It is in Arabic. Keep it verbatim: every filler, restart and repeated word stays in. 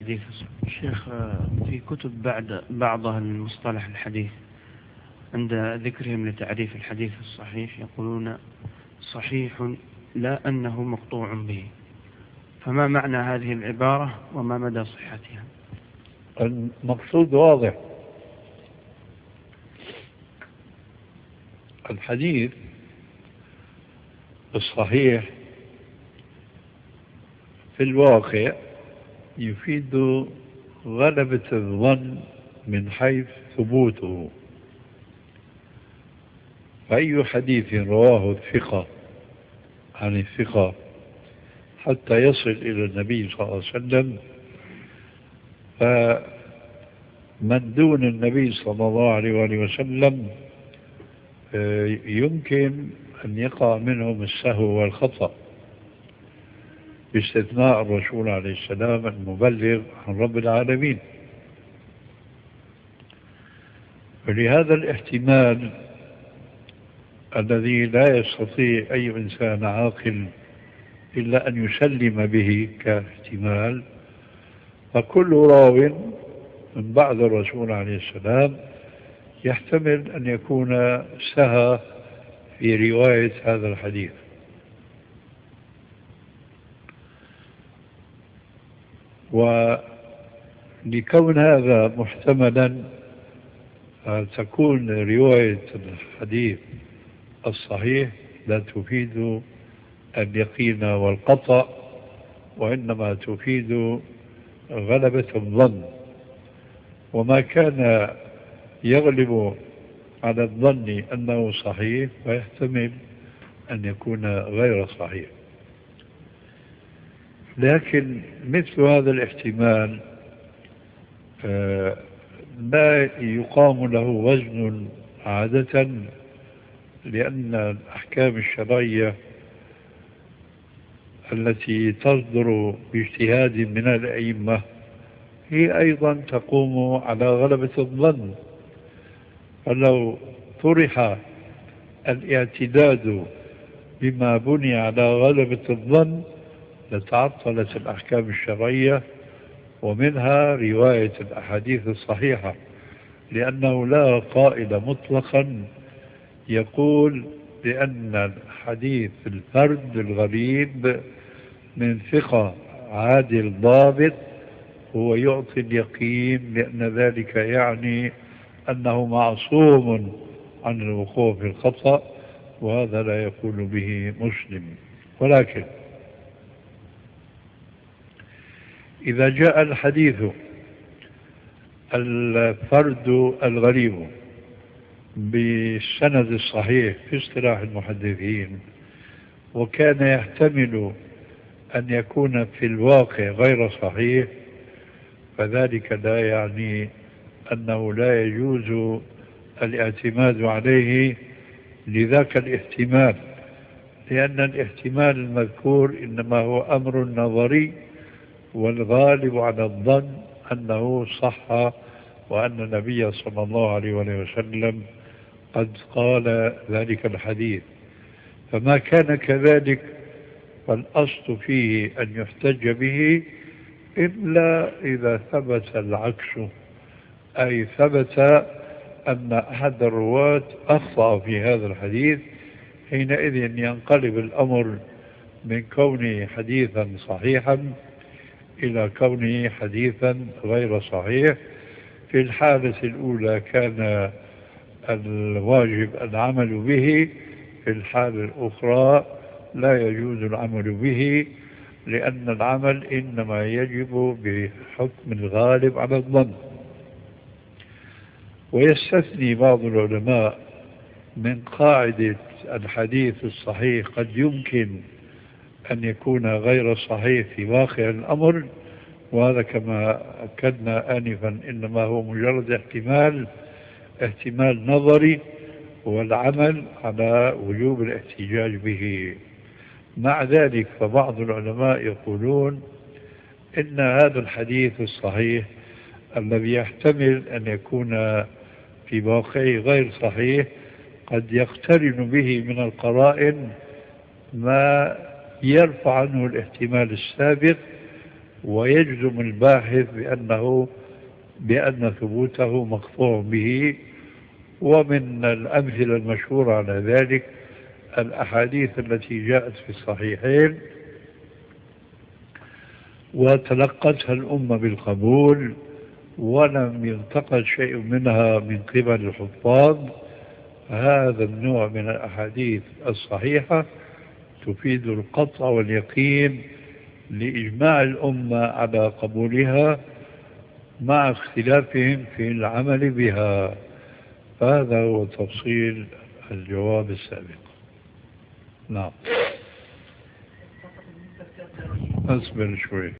حديث شيخ، في كتب بعد بعضها من مصطلح الحديث عند ذكرهم لتعريف الحديث الصحيح يقولون صحيح لا أنه مقطوع به، فما معنى هذه العبارة وما مدى صحتها؟ المقصود واضح. الحديث الصحيح في الواقع يفيد غلبة الظن من حيث ثبوته، فأي حديث رواه الثقة عن الثقة حتى يصل إلى النبي صلى الله عليه وسلم، فمن دون النبي صلى الله عليه وسلم يمكن أن يقع منهم السهو والخطأ، باستثناء الرسول عليه السلام المبلغ عن رب العالمين. ولهذا الاحتمال الذي لا يستطيع أي إنسان عاقل إلا أن يسلم به كاحتمال، فكل راو من بعد الرسول عليه السلام يحتمل أن يكون سهى في رواية هذا الحديث. ولكون هذا محتملا تكون رواية الحديث الصحيح لا تفيد اليقين والقطع، وإنما تفيد غلبة الظن، وما كان يغلب على الظن أنه صحيح فيحتمل أن يكون غير صحيح. لكن مثل هذا الاحتمال لا يقام له وزن عادة، لأن الأحكام الشرعية التي تصدر باجتهاد من الأئمة هي أيضا تقوم على غلبة الظن، فلو طرح الاعتداد بما بني على غلبة الظن لتعطلت الأحكام الشرعية، ومنها رواية الأحاديث الصحيحة، لأنه لا قائل مطلقا يقول بأن الحديث الفرد الغريب من ثقة عادل ضابط هو يعطي اليقين، لأن ذلك يعني أنه معصوم عن الوقوع في الخطأ، وهذا لا يقول به مسلم. ولكن إذا جاء الحديث الفرد الغريب بالسند الصحيح في اصطلاح المحدثين، وكان يحتمل أن يكون في الواقع غير صحيح، فذلك لا يعني أنه لا يجوز الاعتماد عليه لذاك الاحتمال، لأن الاحتمال المذكور إنما هو أمر نظري، والغالب على الظن أنه صح، وأن النبي صلى الله عليه وسلم قد قال ذلك الحديث. فما كان كذلك فالأصل فيه أن يحتج به إلا إذا ثبت العكس، أي ثبت أن أحد الرواة أخطأ في هذا الحديث، حينئذ ينقلب الأمر من كونه حديثا صحيحا إلى كونه حديثا غير صحيح. في الحالة الأولى كان الواجب العمل به، في الحالة الأخرى لا يجوز العمل به، لأن العمل إنما يجب بحكم الغالب على الظن. ويستثني بعض العلماء من قاعدة الحديث الصحيح قد يمكن أن يكون غير صحيح في واقع الأمر، وهذا كما أكدنا آنفا إنما هو مجرد احتمال احتمال نظري، والعمل على وجوب الاحتجاج به. مع ذلك فبعض العلماء يقولون إن هذا الحديث الصحيح الذي يحتمل أن يكون في واقعه غير صحيح قد يقترن به من القرائن ما يرفع عنه الاحتمال السابق، ويجزم الباحث بأنه بأن ثبوته مقطوع به. ومن الأمثلة المشهورة على ذلك الأحاديث التي جاءت في الصحيحين وتلقتها الأمة بالقبول ولم ينتقد شيء منها من قبل الحفاظ، هذا النوع من الأحاديث الصحيحة تفيد القطع واليقين لإجماع الأمة على قبولها مع اختلافهم في العمل بها. هذا هو تفصيل الجواب السابق. نعم، أصبر شوي.